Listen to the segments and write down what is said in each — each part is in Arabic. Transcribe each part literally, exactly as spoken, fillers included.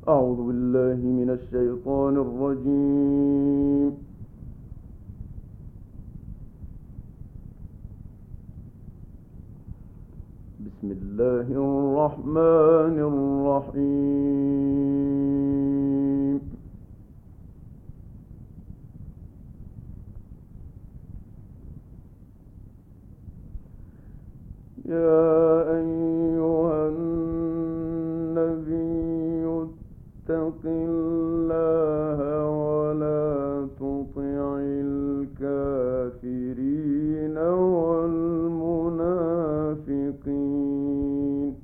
أعوذ بالله من الشيطان الرجيم. بسم الله الرحمن الرحيم. يا أيها النبي اتق الله ولا تطع الكافرين والمنافقين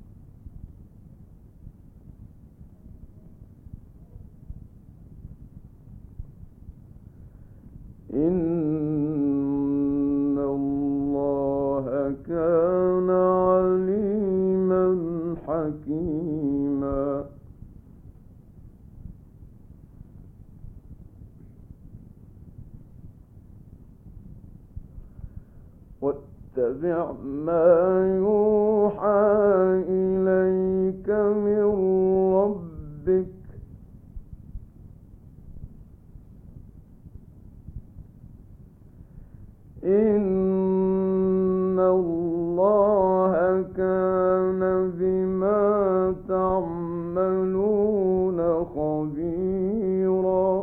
إن الله كان عليما حكيما. واتبع ما يوحى إليك من ربك إن الله كان بما تعملون خبيرا.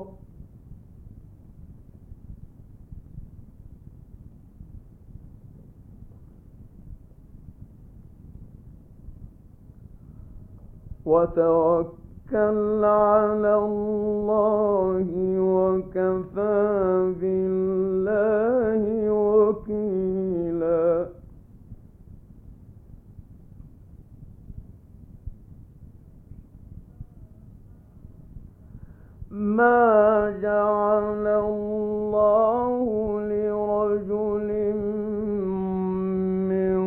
وتوكل على الله وكفى بالله وكيلا. ما جعل الله لرجل من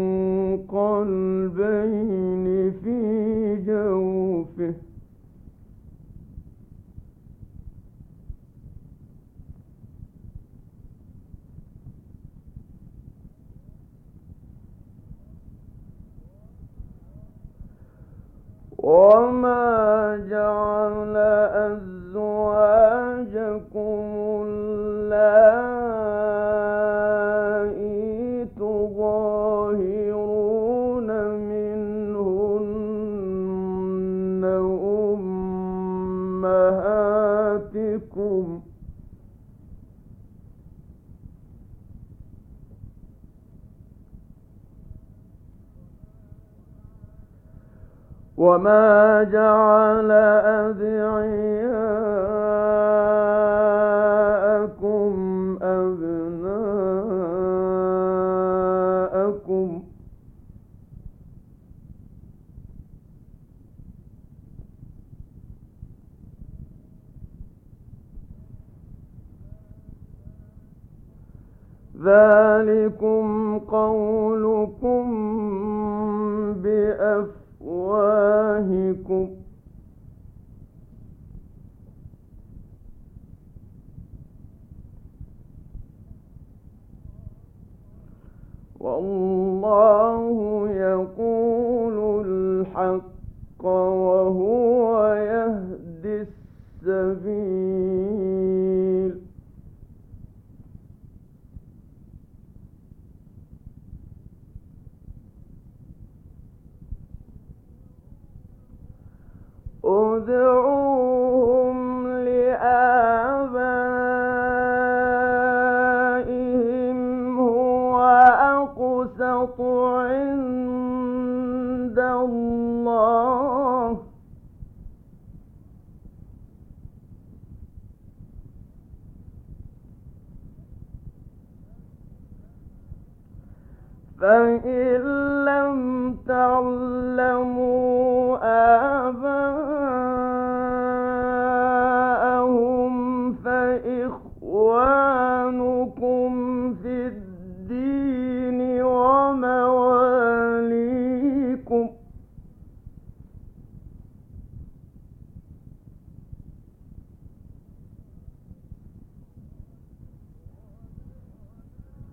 قلبين في جوفه وما جعل أزواجكم اللائي تظاهرون منهن أمهاتكم وما جعل أدعياءكم أبناءكم ذلكم قولكم بأفواهكم والله يقول الحق وهو يهدي السبيل. ادعوهم لآبائهم هو أقسط عند الله فإن لم تعلموا آباءهم فإخوانكم في الدين ومواليكم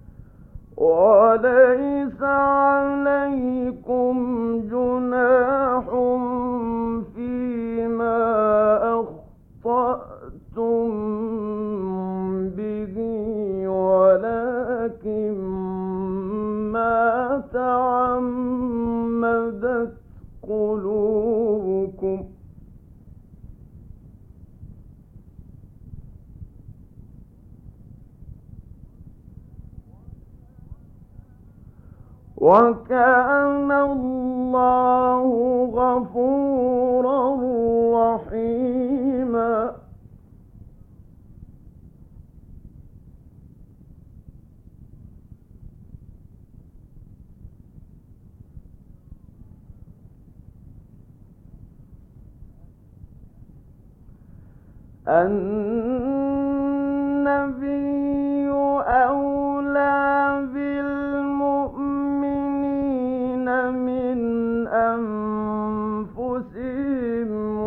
وليس عليكم جناح وتعمدت قلوبكم وكان الله غفورا رحيما. النبي أولى بالمؤمنين من أنفسهم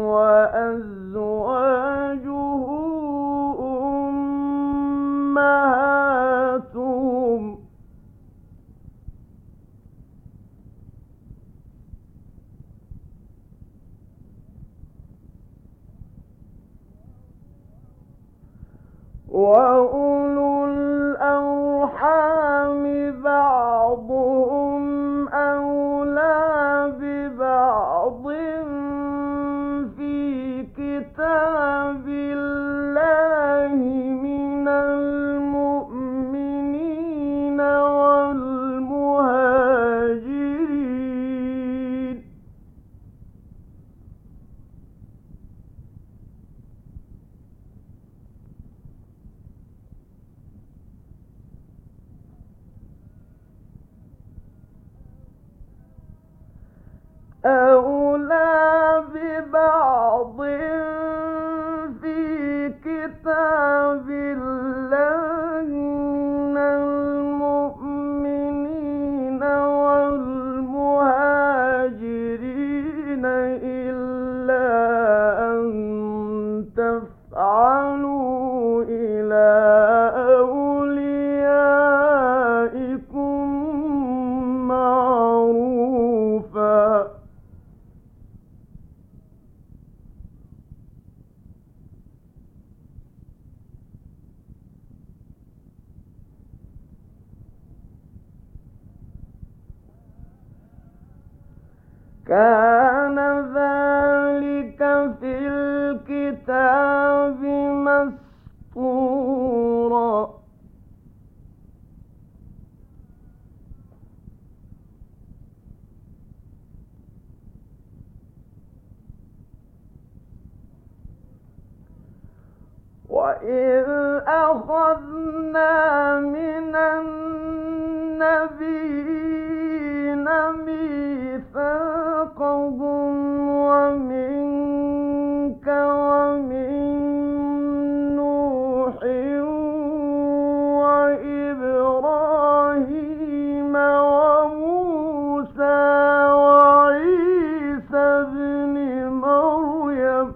وأزواجه أمهاتهم وأولو الأرحام بعضهم أولى ببعض في كتاب الله من المؤمنين والمهاجرين أولى ببعض في كتاب الله من المؤمنين والمهاجرين إلا أن تفعلوا إلى أوليائكم معروفا كان ذلك في الكتاب مسطورا. وإذ أخذنا من النبيين ميثاقهم ومنك ومن نوح وإبراهيم وموسى وعيسى ابن مريم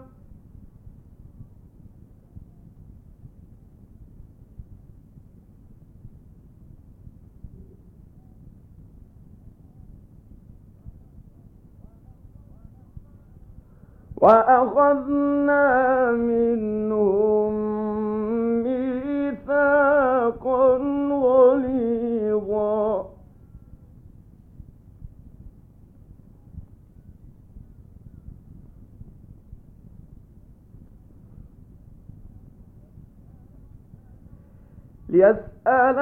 وأخذنا منهم ميثاقا غليظا. ليسأل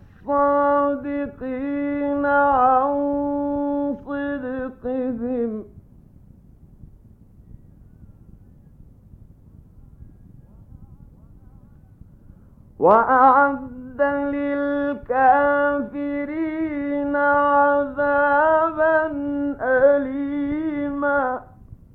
الصادقين عن صدقهم وأعد للكافرين عذابا أليما.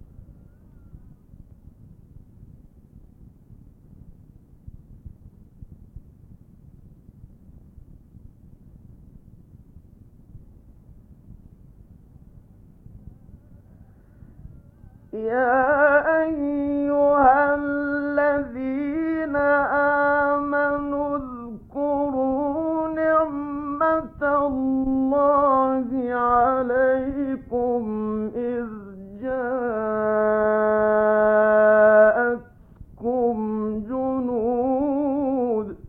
يا أيها الذين آمنوا اذكروا نعمة الله عليكم إذ جاءتكم جنود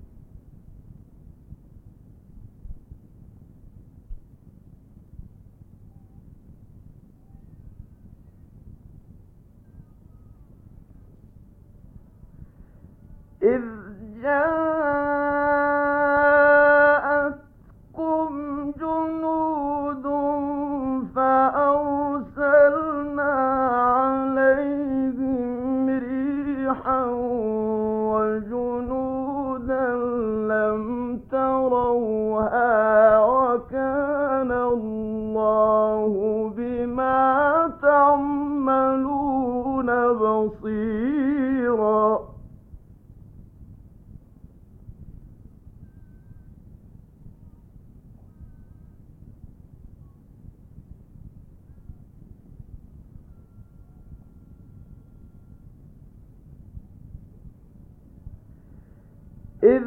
إذ جاءتكم جنود فأرسلنا عليهم ريحا وجنودا لم تروها وكان الله بما تعملون بصيرا. إذ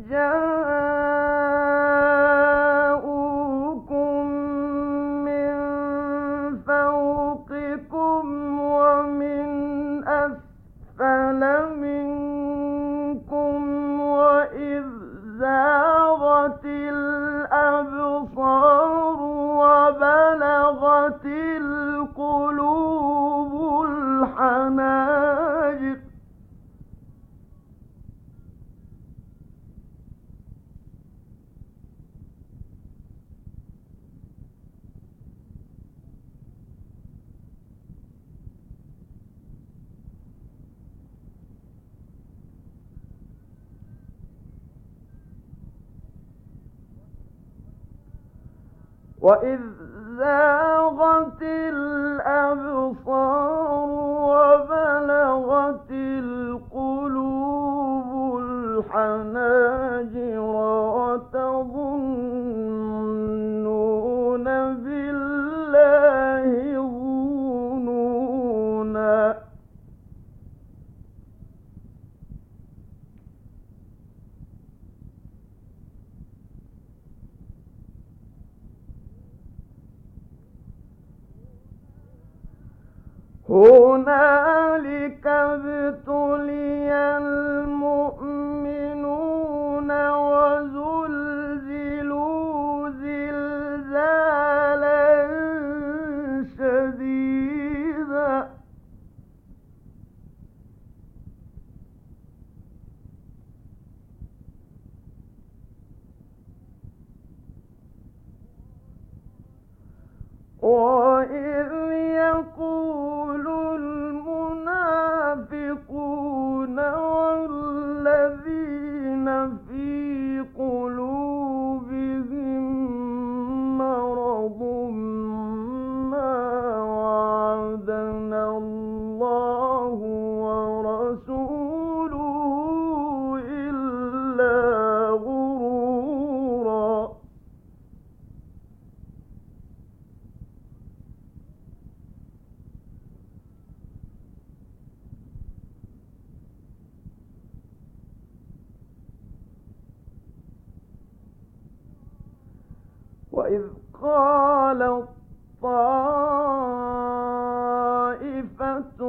جاءوكم من فوقكم ومن أسفل منكم وإذ زاغت الأبصار وبلغت القلوب الحناجر وإذ زاغت الأبصار وبلغت القلوب الحناجر وتظنون بالله الظنونا. هنالك ابتلي المؤمنون وزلزلوا زلزالا شديدا. وإذ يقول المنافقون والذين في قلوبهم مرض ما وعدنا الله ورسوله إلا غرورا. وإذ قالت طائفة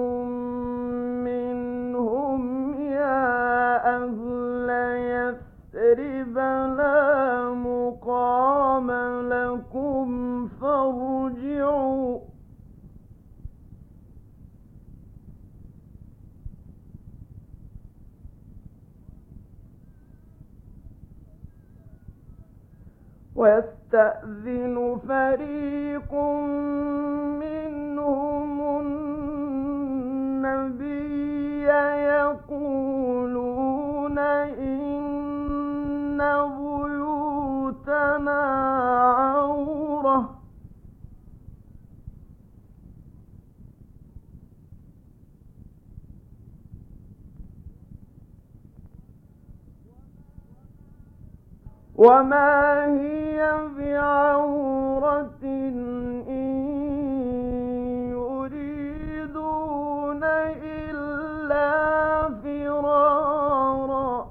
منهم يا أهل يثرب لا مقام لكم فارجعوا ويستأذن فريق منهم النبي يقولون إن بيوتنا عورة وما هي بعورة إن يريدون إلا فرارا.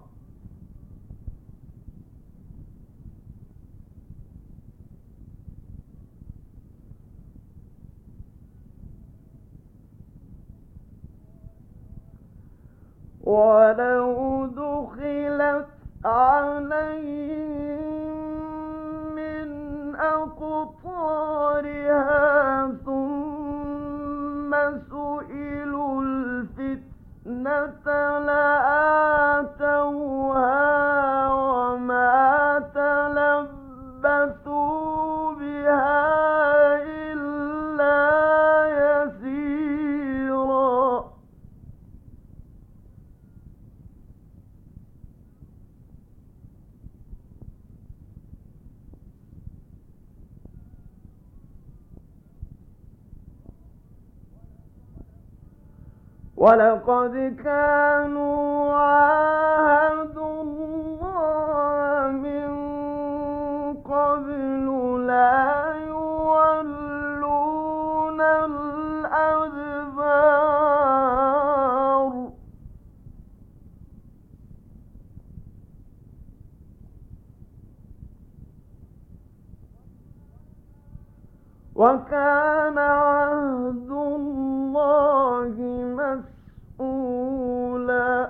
ولو دخلت عليهم من أقطارها ثم سئلوا الفتنة لآتوها ولقد كانوا عاهدوا الله من قبل لا يولون الأدبار وكان عهد الله مسؤولا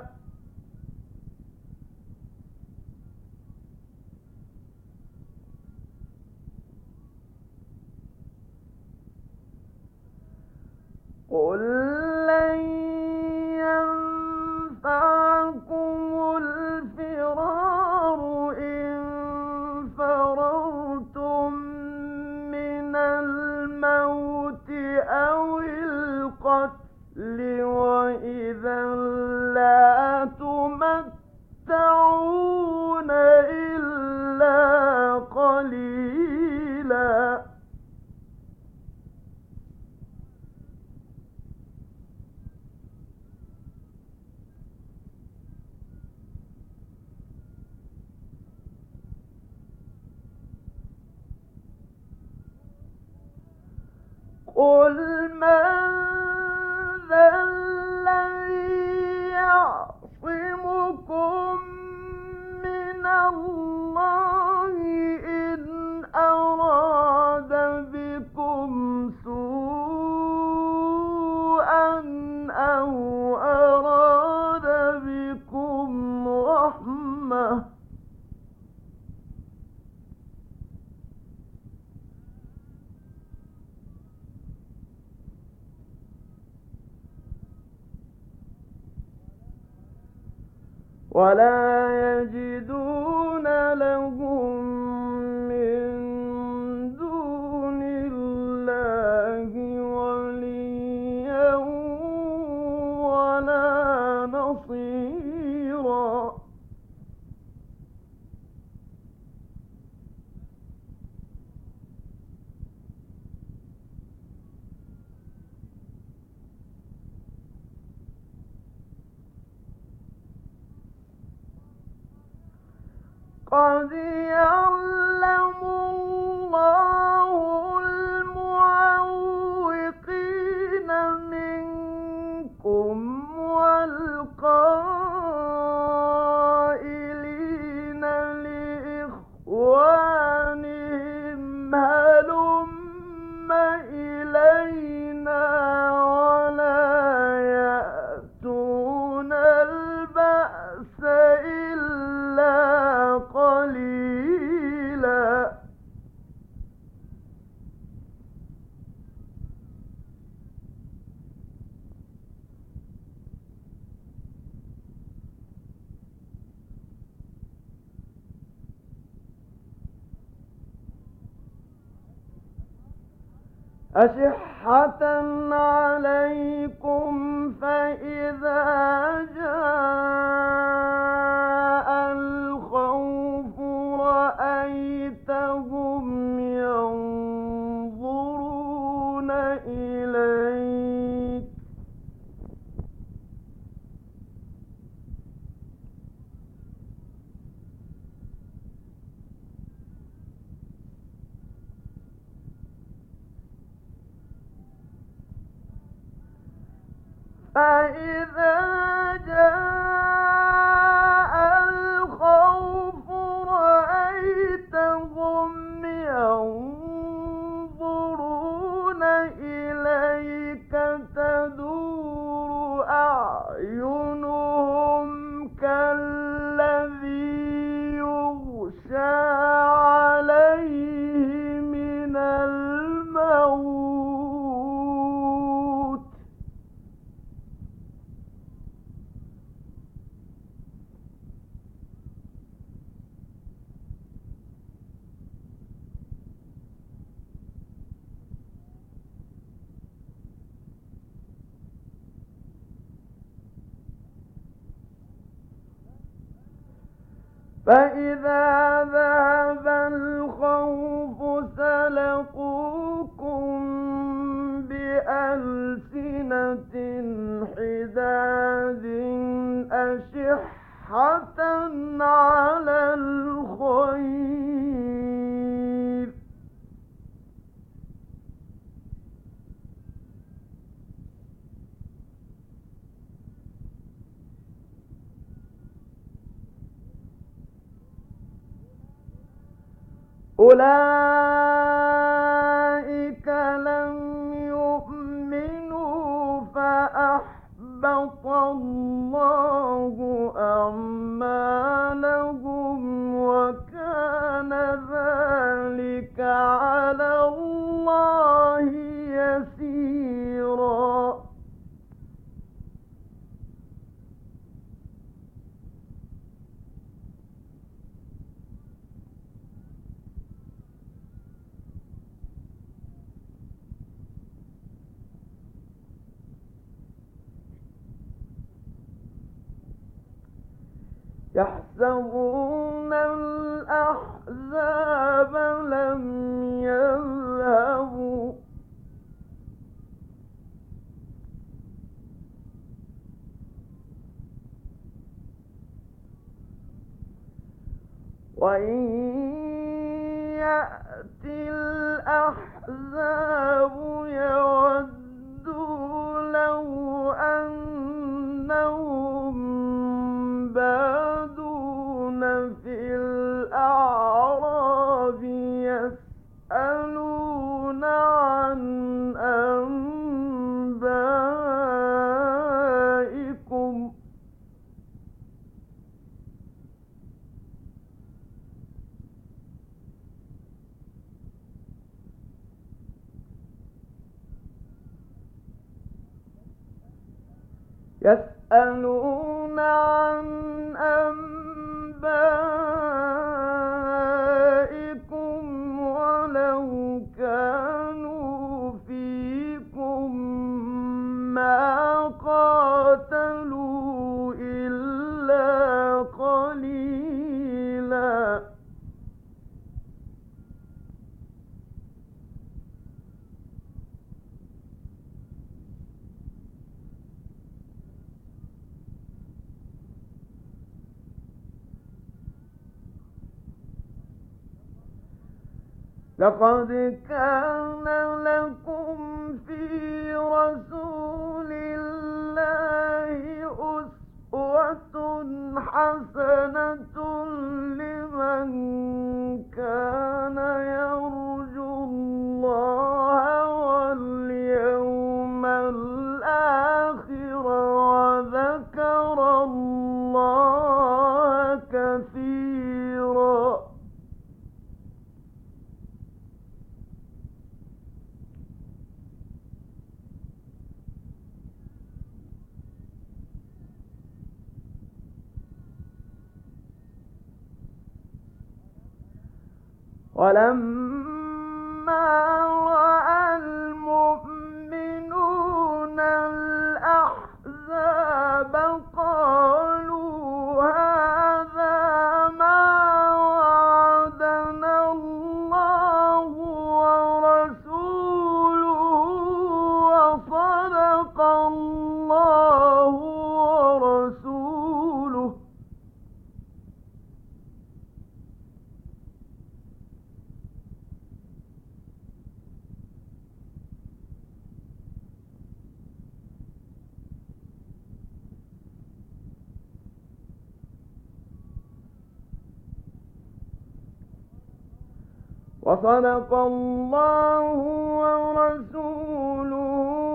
قل لن ينفعكم الفرار إن فررتم من الموت أو القتل وإذا لا تمتعون إلا قليلا قل من ذا الذي يعصمكم من الله إن أراد بكم سوءا أو أراد بكم رحمة ولا يجدون لهم من دون الله وليا ولا نصيرا قد يعلم الله المعوقين منكم والقائلين لإخوانهم هلم إلينا ولا يأتون البأس إلا قليلا أشحة عليكم فإذا جاء الخوف رأيتهم ينظرون إليك فإذا جاء الخوف رأيتهم ينظرون إليك تدور أعينهم كالذي يغشى عليه من الموت فإذا ذهب الخوف سلقوكم بألسنة حداد أشحة على الخير أولئك لم يؤمنوا فأحبط الله أعمالهم وكان ذلك على الله يسيرا يحسبون الأحزاب لم يذهبوا وإن يأتي الأحزاب يودوا لو أنهم بادون في الأعراب يسألون عن أنبائكم يسألون عن أنبائكم ولو كانوا فيكم ما قاتلوا إلا قليلا لقد كان لكم في رسول الله أسوة حسنة لمن كان يرجو الله واليوم الآخر وذكر الله كثيرا ولما رأى المؤمنون الأحزاب قالوا هذا ما وعدنا الله ورسوله وصدق الله ورسوله وصدق الله ورسوله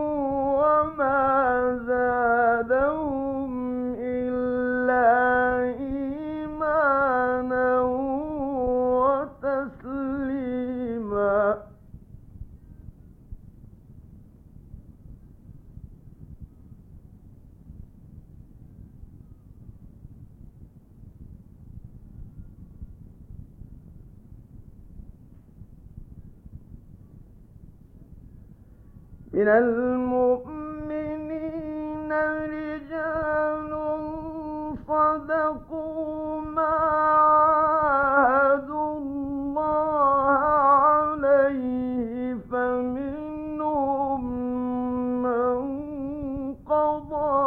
وما زادهم إلا إيمانا وتسليما من المؤمنين رجال صدقوا ما عاهدوا الله عليه فمنهم من قضى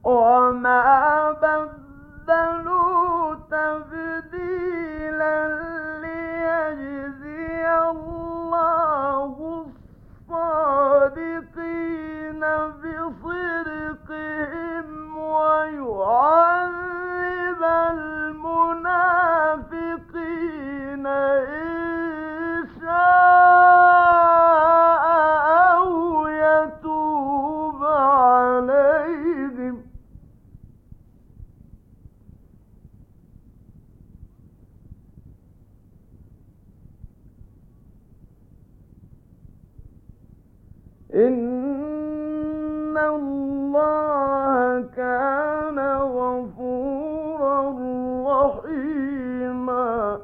وما بدلوا تبديلا ليجزي الله الصادقين بصدقهم ويعذب المنافقين إن شاء أو يتوب عليهم إن الله كان غفورا رحيما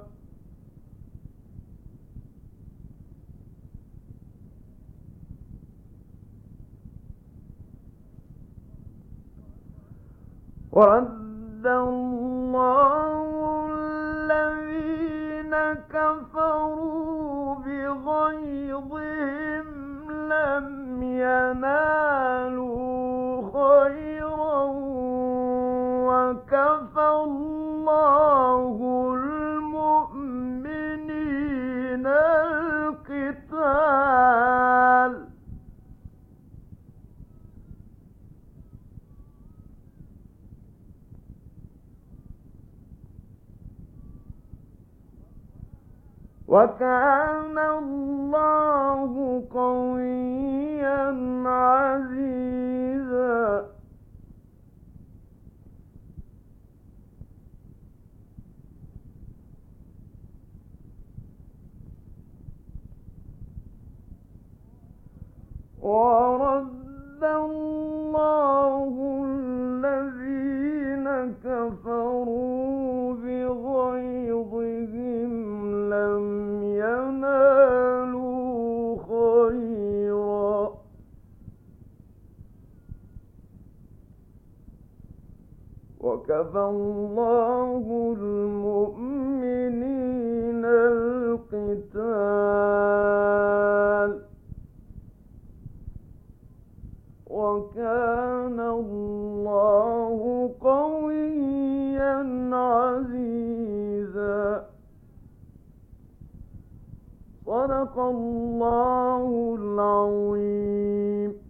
ورد الله الذين كفروا بغيظهم لم ينالوا خيرا وكفى الله المؤمنين القتال وكان الله قويا عزيزا ورد الله الذين كفروا بغيظهم لم ينالوا خيرا وكفى الله المؤمنين القتال وكان الله قويا عزيزا صدق الله العظيم.